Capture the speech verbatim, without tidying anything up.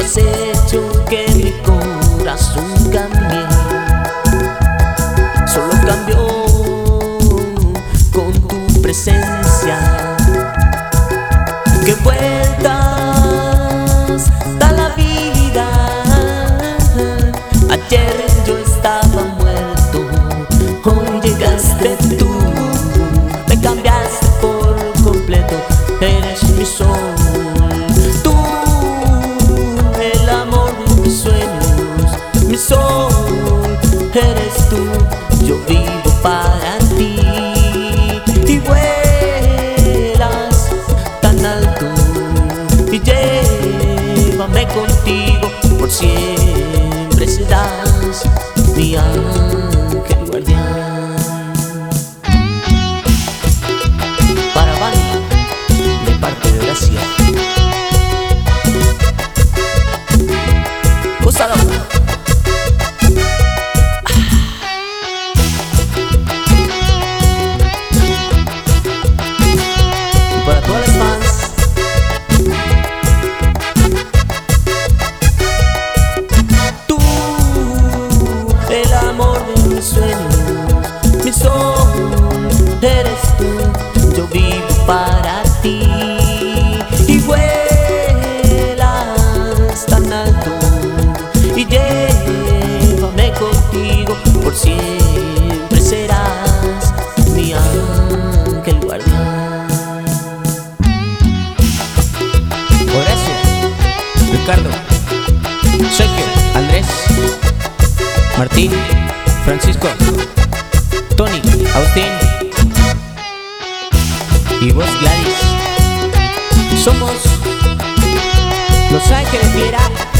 has hecho que mi corazón cambie. Solo cambió con tu presencia. Qué vueltas da la vida. Ayer yo estaba muerto, hoy llegaste tú. Me cambiaste por completo, eres mi sol. Tú, el amor de mis sueños, mi sol, eres tú. Yo vivo para ti y vuelas tan alto y llévame contigo por siempre. Serás mi ángel guardián. Para Vani, de parte de Gracia. Gózalo. Y para todas las fans, tú, el amor de mis sueños, mi sol, eres tú. Yo vivo para ti y vuelas tan alto y llévame contigo por siempre. Serás mi ángel guardián. Horacio, Ricardo, Sergio, Andrés, Martín, Francisco, Tony, Agustín y vos, Gladys. Somos Los Ángeles Viera.